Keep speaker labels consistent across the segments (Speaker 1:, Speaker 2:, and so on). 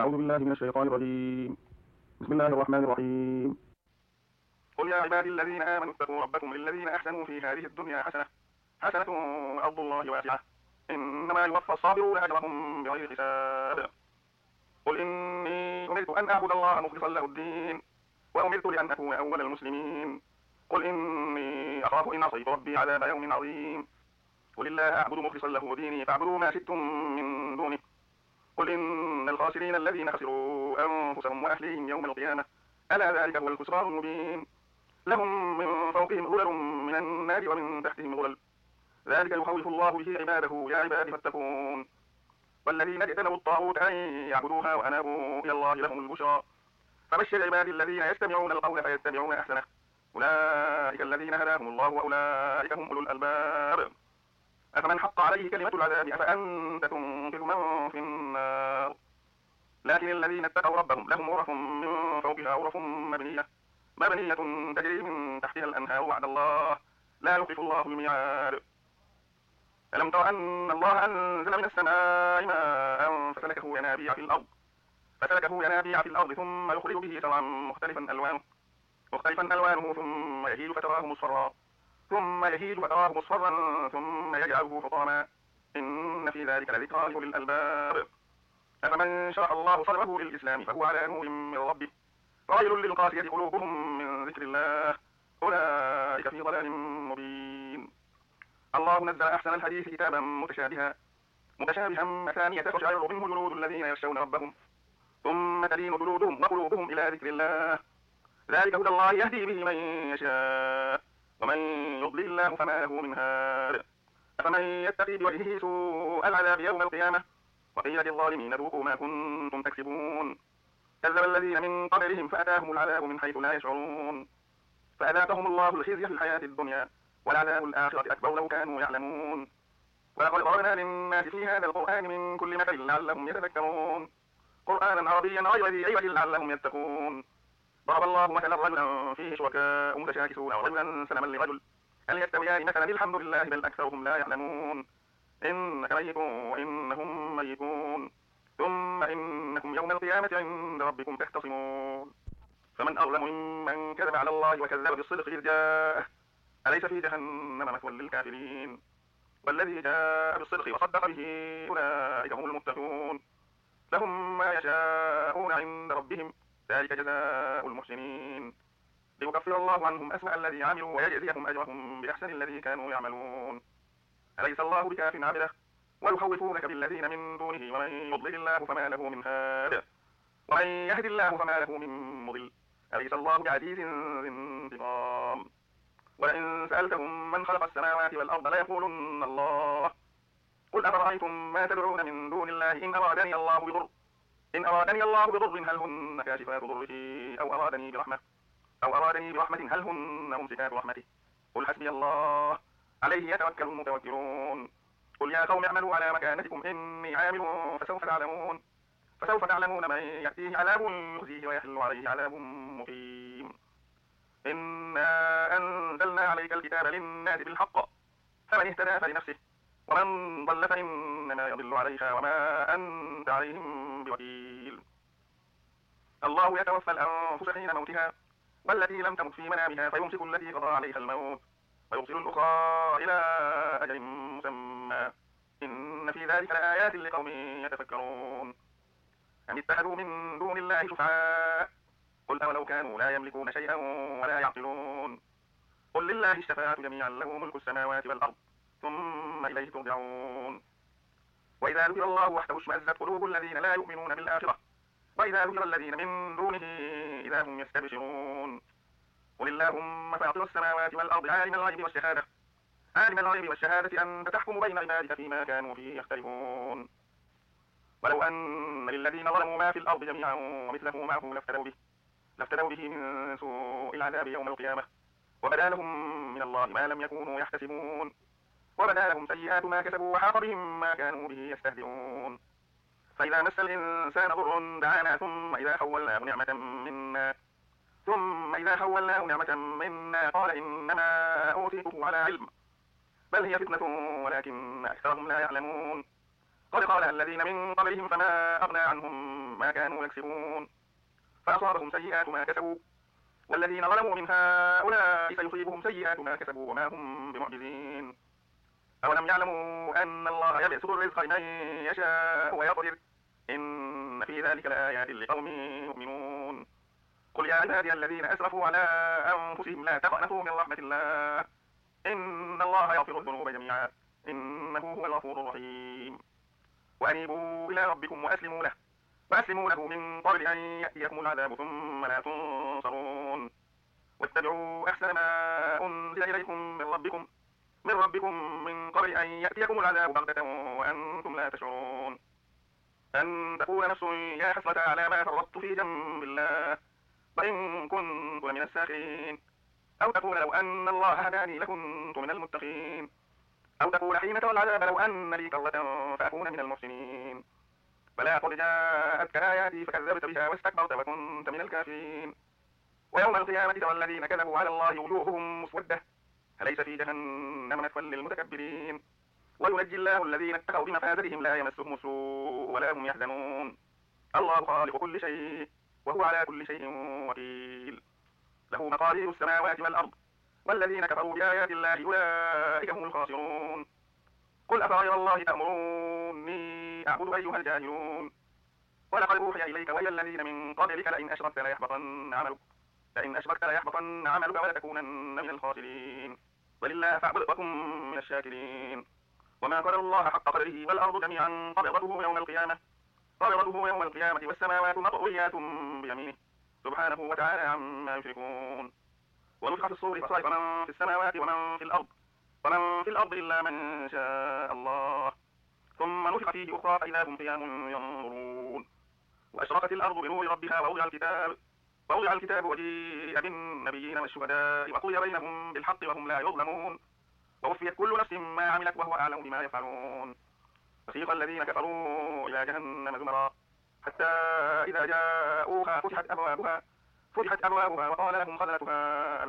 Speaker 1: أعوذ بالله من الشيطان الرجيم. بسم الله الرحمن الرحيم. قل يا عبادي الذين آمنوا اتقوا ربكم للذين أحسنوا في هذه الدنيا حسنة وأرض الله واسعة إنما يوفى الصابرون أجرهم بغير حساب. قل إني أمرت أن أعبد الله مخلصا له الدين وأمرت لأن أكون أول المسلمين. قل إني أخاف إن عصيت ربي عذاب يوم عظيم. قل الله أعبد مخلصا له ديني فاعبدوا ما شئتم من دونه. قل إن الخاسرين الذين خسروا أنفسهم وأهليهم يوم القيامة ألا ذلك هو الخسران المبين. لهم من فوقهم ظلل من النار ومن تحتهم ظلل ذلك يخوف الله به عباده يا عباد فاتقون. والذين اجتنبوا الطاغوت أن يعبدوها وأنابوا إلى الله لهم البشرى. فبشر عبادي الذين يستمعون القول فيتبعون أحسنه أولئك الذين هداهم الله وأولئك هم أولو الألباب. أفمن حق عليه كلمة العذاب أفأنت تنقذ من في النار. لكن الذين اتقوا ربهم لهم غرف من فوقها غرف مبنية تجري من تحتها الأنهار وعد الله لا يخلف الله الميعاد. ألم تر أن الله أنزل من السماء ماء فسلكه ينابيع في الأرض ثم يخرج به زرعا مختلفا ألوانه ثم يهيج فتراه مصفرا ثم يجعله حطاما إن في ذلك لذكرى لأولي الألباب. أفمن شرح الله صدره للإسلام فهو على نور من ربه وويل للقاسية قلوبهم من ذكر الله أولئك في ضلال مبين. الله نزل أحسن الحديث كتابا متشابها مثانية تقشعر منه جلود الذين يخشون ربهم ثم تلين جلودهم وقلوبهم إلى ذكر الله ذلك هدى الله يهدي به من يشاء ومن يضلل الله فما له من هاد. أفمن يتقي بوجهه سوء العذاب يوم القيامة وقيل للظالمين ذوقوا ما كنتم تكسبون. كذب الذين من قبلهم فأتاهم العذاب من حيث لا يشعرون فأذاقهم الله الخزي في الحياة الدنيا ولعذاب الآخرة أكبر لو كانوا يعلمون. ولقد ضربنا للناس في هذا القرآن من كل مثل لعلهم يتذكرون قرآنا عربيا غير ذي عوج لعلهم يتقون. ضرب الله مثلا رجلا فيه شركاء متشاكسون ورجلا سلما لرجل هل يستويان مثلا الحمد لله بل أكثرهم لا يعلمون. إنك ميت وإنهم ميتون ثم إنكم يوم القيامة عند ربكم تختصمون. فمن أظلم ممن كذب على الله وكذب بالصدق إذ جاءه أليس في جهنم مثوى للكافرين. والذي جاء بالصدق وصدق به أولئك هم المتقون لهم ما يشاءون عند ربهم ذلك جزاء المحسنين ليكفر الله عنهم أسوأ الذي عملوا ويجزيهم أجرهم بأحسن الذي كانوا يعملون. أليس الله بكاف عبده ويخوفونك بالذين من دونه ومن يضلل الله فما له من هاد ومن يهد الله فما له من مضل. أليس الله بعزيز ذي انتقام. ولئن سألتهم من خلق السماوات والأرض ليقولن الله. قل أفرأيتم ما تدعون من دون الله إن أرادني الله بضر هل هن كاشفات ضره أو أرادني برحمة هل هن ممسكات رحمته. قل حسبي الله عليه يتوكل المتوكلون. قل يا قوم اعملوا على مكانتكم إني عامل فسوف تعلمون من يأتيه عذاب يخزيه ويحل عليه عذاب مقيم. إنا أنزلنا عليك الكتاب للناس بالحق فمن اهتدى فلنفسه ومن ضل فإنما يضل عليها وما أنت عليهم بوكيل. الله يتوفى الأنفس حين موتها والتي لم تمت في منامها فيمسك التي قضى عليها الموت ويرسل الأخرى إلى أجل مسمى إن في ذلك لآيات لقوم يتفكرون. أم اتخذوا من دون الله شفعاء قل أولو كانوا لا يملكون شيئا ولا يعقلون. قل لله الشفاعة جميعا له ملك السماوات والأرض ثم إليه ترجعون. وإذا ذكر الله وحده اشمأزت قلوب الذين لا يؤمنون بالآخرة وإذا ذكر الذين من دونه إذا هم يستبشرون. قل اللهم فاطر السماوات والأرض عالم الغيب والشهادة أنت تحكم بين عبادك فيما كانوا فيه يختلفون. ولو أن للذين ظلموا ما في الأرض جميعا ومثله معه لافتدوا به من سوء العذاب يوم القيامة وبدا لهم من الله ما لم يكونوا يحتسبون وبدا لهم سيئات ما كسبوا وحاق بهم ما كانوا به يستهزئون. فإذا مس الإنسان ضر دعانا ثم إذا خولناه نعمة منا قال إنما أوتيته على علم بل هي فتنة ولكن أكثرهم لا يعلمون. قد قالها الذين من قبلهم فما أغنى عنهم ما كانوا يكسبون فأصابهم سيئات ما كسبوا والذين ظلموا من هؤلاء سيصيبهم سيئات ما كسبوا وما هم بمعجزين أولم يعلموا أن الله يبسط الرزق لمن يشاء ويقدر إن في ذلك لآيات لقوم يؤمنون قل يا عبادي الذين أسرفوا على أنفسهم لا تقنطوا من رحمة الله إن الله يغفر الذنوب جميعا إنه هو الغفور الرحيم وأنيبوا إلى ربكم وأسلموا له من قبل أن يأتيكم العذاب ثم لا تنصرون واتبعوا أحسن ما أنزل إليكم من ربكم من قبل أن يأتيكم العذاب بغتة وأنتم لا تشعرون أن تقول نفس يا حسرة على ما فرطت في جنب الله وإن كنت لمن الساخرين أو تقول لو أن الله هداني لكنت من المتقين أو تقول حين ترى العذاب لو أن لي كرة فأكون من المحسنين بلى قد جاءتك آياتي فكذبت بها واستكبرت وكنت من الكافرين ويوم القيامة ترى الذين كذبوا على الله وجوههم مسودة أليس في جهنم مثوى للمتكبرين وينجي الله الذين اتقوا بمفازتهم لا يمسهم السوء ولا هم يحزنون الله خالق كل شيء وهو على كل شيء وكيل له مقاليد السماوات والأرض والذين كفروا بآيات الله أولئك هم الخاسرون قل أفغير الله تأمروني أعبد أيها الجاهلون ولقد أوحي إليك وإلى الذين من قبلك لئن أشركت ليحبطن عملك ولتكونن من الخاسرين ولله فاعبد وكن من الشاكرين وما قدر الله حق قدره والأرض جميعا قبضته يوم القيامة والسماوات مطويات بيمينه سبحانه وتعالى عما يشركون ونفخ في الصور فصعق من في السماوات ومن في الأرض إلا من شاء الله ثم نفخ فيه أخرى فإذا هم قيام ينظرون وأشرقت الأرض بنور ربها ووضع الكتاب وجيء بالنبيين والشهداء وقضي بينهم بالحق وهم لا يظلمون ووفيت كل نفس ما عملت وهو أعلم بما يفعلون وسيق الذين كفروا إلى جهنم زمرا حتى إذا جاءوها فتحت أبوابها وقال لهم خزنتها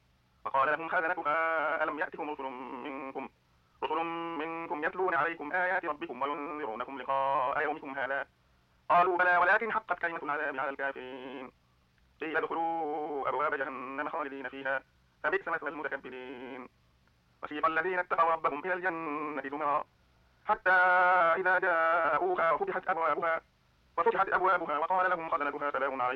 Speaker 1: ألم يأتكم رسل منكم يتلون عليكم آيات ربكم وينذرونكم لقاء يومكم هذا قالوا بلى ولكن حقت كلمة العذاب على الكافرين قيل ادخلوا أبواب جهنم خالدين فيها فبئس مثوى المتكبرين وسيق الذين اتقوا ربهم إلى الجنة زمرا حتى إذا جاءوها فتحت أبوابها وقال لهم خزنتها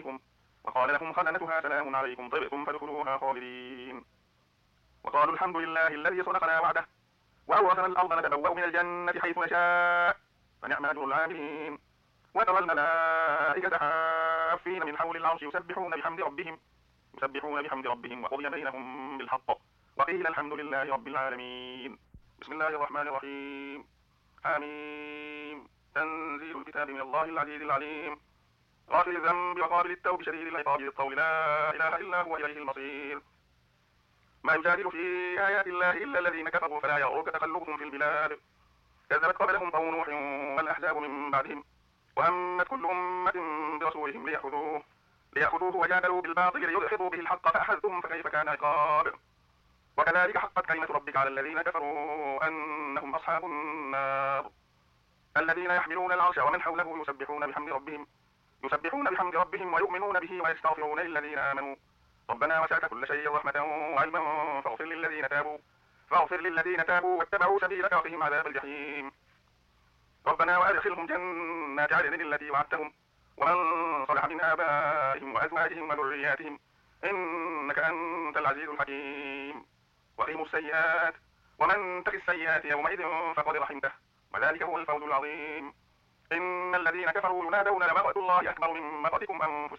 Speaker 1: سلام عليكم طبتم فادخلوها خالدين وقالوا الحمد لله الذي صدقنا وعده وأورثنا الأرض نتبوأ من الجنة حيث نشاء فنعم أجر العاملين وترى الملائكة حافين من حول العرش يسبحون بحمد ربهم وقضي بينهم بالحق وقيل الحمد لله رب العالمين بسم الله الرحمن الرحيم حميم تنزيل الكتاب من الله العزيز العليم غافر الذنب وقابل التوب شديد العقاب ذي الطول لا إله إلا هو إليه المصير ما يجادل في آيات الله إلا الذين كفروا فلا يغرك تقلبهم في البلاد كذبت قبلهم قوم نوح والأحزاب من بعدهم وهمت كل أمة برسولهم ليأخذوه وجادلوا بالباطل ليدحضوا به الحق فأخذتهم فكيف كان عقاب وكذلك حقت كلمة ربك على الذين كفروا أنهم أصحاب النار الذين يحملون العرش ومن حوله يسبحون بحمد ربهم ويؤمنون به ويستغفرون للذين آمنوا ربنا وسعت كل شيء رحمة وعلما فاغفر للذين تابوا واتبعوا سبيلك وقهم عذاب الجحيم ربنا وأدخلهم جنات عدن التي وعدتهم ومن صلح من آبائهم وأزواجهم وذرياتهم إنك أنت العزيز الحكيم وقهم السيئات ومن تق السيئات يومئذ فقد رحمته وذلك هو الفوز العظيم إن الذين كفروا ينادون لمقت الله أكبر من مقتكم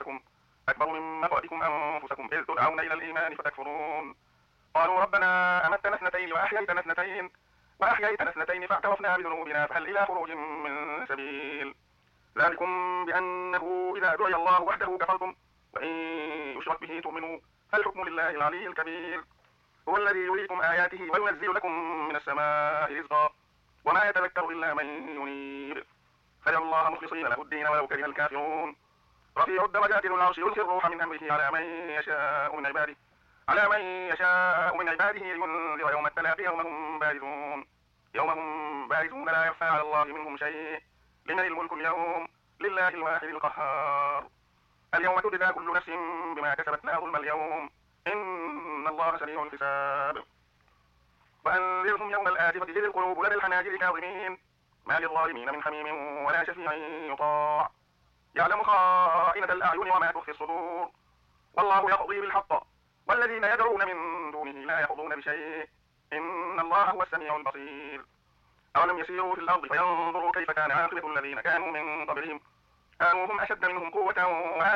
Speaker 1: أنفسكم إذ تدعون إلى الإيمان فتكفرون قالوا ربنا أمتنا اثنتين وأحييتنا اثنتين فاعترفنا بذنوبنا فهل إلى خروج من سبيل ذلكم بأنه إذا دعي الله وحده كفرتم وإن يشرك به تؤمنوا فالحكم لله العلي الكبير هو الذي يريكم آياته وينزل لكم من السماء رزقا وما يتذكر إلا من ينيب فادعوا الله مخلصين له الدين ولو كره الكافرون رفيع الدرجات ذو العرش يلقي الروح من أمره على من يشاء من عباده لينذر يوم التلاق يوم هم بارزون يوم هم بارزون لا يخفى على الله منهم شيء لمن الملك اليوم لله الواحد القهار اليوم تجزى كل نفس بما كسبت لا ظلم اليوم إن الله سريع الحساب وأنذرهم يوم الآزفة إذ القلوب لدى الحناجر كاظمين ما للظالمين من حميم ولا شفيع يطاع يعلم خائنة الأعين وما تخفي الصدور والله يقضي بالحق والذين يدعون من دونه لا يقضون بشيء إن الله هو السميع البصير أولم يسيروا في الأرض فينظروا كيف كان عاقبة الذين كانوا من قبلهم كانوا هم أشد منهم قوة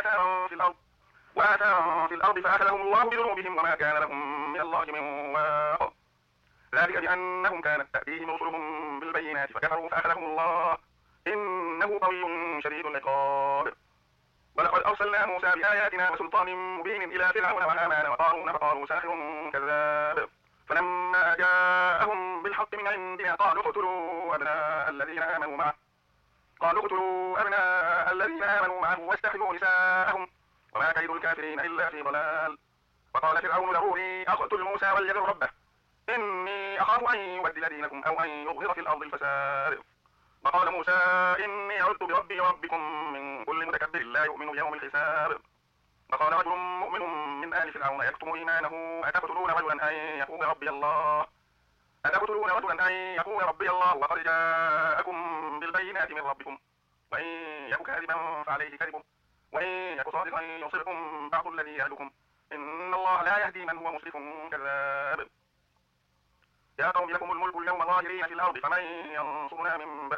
Speaker 1: وآثارا في الأرض فأخذهم الله بذنوبهم وما كان لهم من الله من واق ذلك بأنهم كانت تأتيهم رسلهم بالبينات فكفروا فأخذهم الله إنه قوي شديد العقاب ولقد أرسلنا موسى بآياتنا وسلطان مبين إلى فرعون وهامان وقارون فقالوا ساحر كذاب فلما جاءهم بالحق من عندنا قالوا اقتلوا أبناء الذين آمنوا معه واستحيوا نساءهم وما كيد الكافرين إلا في ضلال وقال فرعون ذروني أقتل موسى وليدع ربه إني أخاف أن يبدل دينكم أو أن يظهر في الأرض الفساد وقال موسى إني عذت بربي وربكم من كل متكبر لا يؤمن بيوم الحساب وقال رجل مؤمن من آل فرعون يكتم إيمانه أتقتلون رجلا أن يقول ربي الله وقد جاءكم بالبينات من ربكم وإن يك كاذبا فعليه كذبه وإن يك صادقا يصبكم بعض الذي يعدكم إن الله لا يهدي من هو مسرف كذاب يا قوم لكم الملك اليوم ظاهرين في الأرض فمن ينصرنا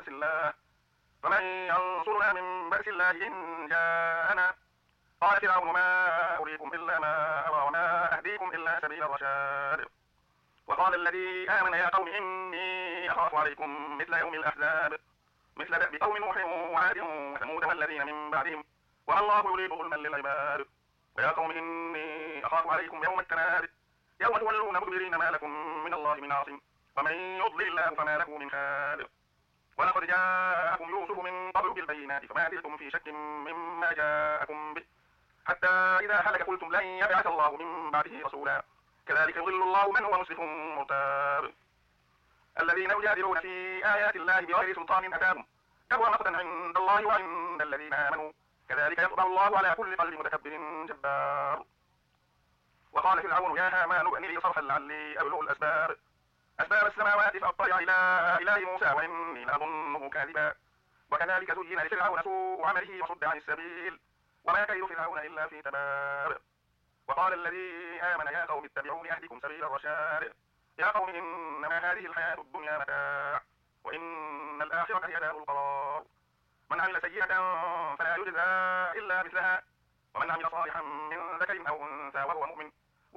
Speaker 1: من بأس الله إن جاءنا قال فرعون ما أريكم إلا ما أرى وما أهديكم إلا سبيل الرشاد وقال الذي آمن يا قوم إني أخاف عليكم مثل يوم الأحزاب مثل دأب قوم نوح وعاد وثمود والذين من بعدهم وما الله يريد ظلما للعباد ويا قوم إني أخاف عليكم يوم التناد يوم تولون مدبرين ما لكم من الله من عاصم ومن يضلل الله فما له من هاد ولقد جاءكم يوسف من قبل بالبينات فما زلتم في شك مما جاءكم به حتى إذا هلك قلتم لن يبعث الله من بعده رسولا كذلك يضل الله من هو مسرف مرتاب الذين يجادلون في آيات الله بغير سلطان أتاهم كبر مقتا عند الله وعند الذين آمنوا كذلك يطبع الله على كل قلب متكبر جبار وقال فرعون يا هامان ابن لي صرحا لعلي أبلغ أسباب السماوات فأطلع إلى إله موسى وإني لأظنه كاذبا وكذلك زين لفرعون سوء عمله وصد عن السبيل وما كيد فرعون إلا في تباب وقال الذي آمن يا قوم اتبعون أهدكم سبيل الرشاد يا قوم إنما هذه الحياة الدنيا متاع وإن الآخرة هي دار القرار من عمل سيئة فلا يجزى إلا مثلها ومن عمل صالحا من ذكر أو أنثى وهو مؤمن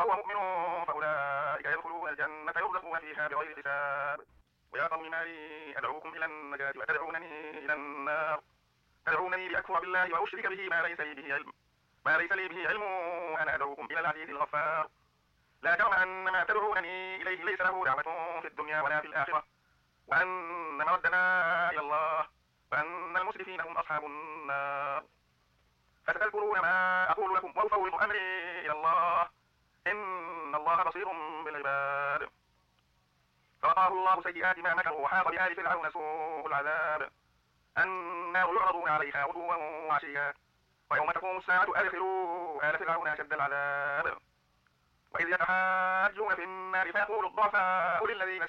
Speaker 1: فأولئك يدخلون الجنة يرزقون فيها بغير حساب ويا قوم ما لي أدعوكم إلى النجاة وتدعونني إلى النار تدعونني لأكفر بالله وأشرك به ما ليس لي به علم وأنا أدعوكم إلى العزيز الغفار لا جرم أن ما تدعونني إليه ليس له دعوة في الدنيا ولا في الآخرة وأن مردنا إلى الله وأن المسرفين هم أصحاب النار فستذكرون ما أقول لكم وأفوض أمري إلى الله إن الله بصير بالعباد فوقاه الله سيئات ما مكروا وحاق بآل فرعون سوء العذاب النار يعرضون عليها غدوا وعشيا ويوم تقوم الساعة أدخلوا آل فرعون أشد العذاب وإذ يتحاجون في النار فيقول الضعفاء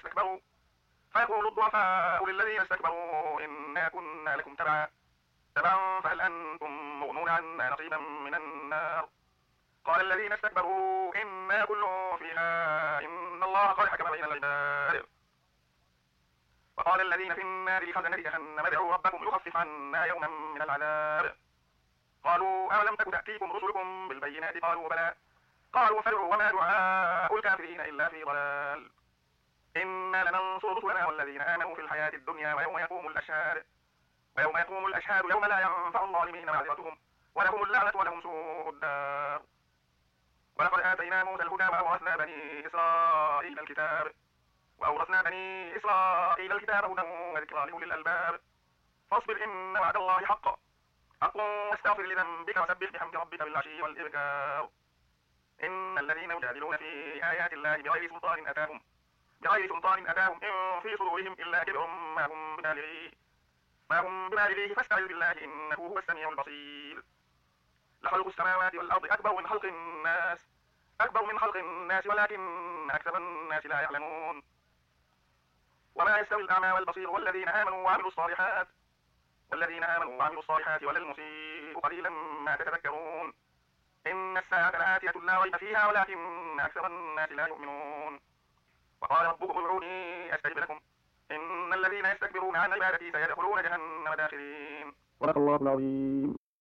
Speaker 1: للذين استكبروا إنا كنا لكم تبعا فهل أنتم مغنون عنا نصيبا من النار قال الذين استكبروا إنا كل فيها إن الله قد حكم بين العباد وقال الذين في النار لخزنة جهنم ادعوا ربكم يخفف عنا يوما من العذاب قالوا أولم تك تأتيكم رسلكم بالبينات قالوا بلى قالوا فادعوا وما دعاء الكافرين إلا في ضلال إنا لننصر رسلنا والذين آمنوا في الحياة الدنيا ويوم يقوم الأشهاد يوم لا ينفع الظالمين معذرتهم ولهم اللعنة ولهم سوء الدار ولقد آتينا موسى الهدى وأورثنا بني إسرائيل الكتاب هدى وذكرى لأولي الألباب فاصبر إن وعد الله حق واستغفر لذنبك وسبح بحمد ربك بالعشي والإبكار إن الذين يجادلون في آيات الله بغير سلطان أتاهم بغير سلطان أتاهم إن في صدورهم إلا كبر ما هم ببالغيه فاستعذ بالله إنه هو السميع البصير. لخلق السماوات والأرض أكبر من خلق الناس ولكن أكثر الناس لا يعلمون. وما يستوي الأعمى والبصير والذين آمنوا وعملوا الصالحات ولا المسيء قليلا ما تتذكرون. إن الساعة لآتية لا ريب فيها ولكن أكثر الناس لا يؤمنون. وقال ربكم ادعوني أستجب لكم إن الذين يستكبرون عن عبادتي سيدخلون جهنم داخرين. صدق الله العظيم.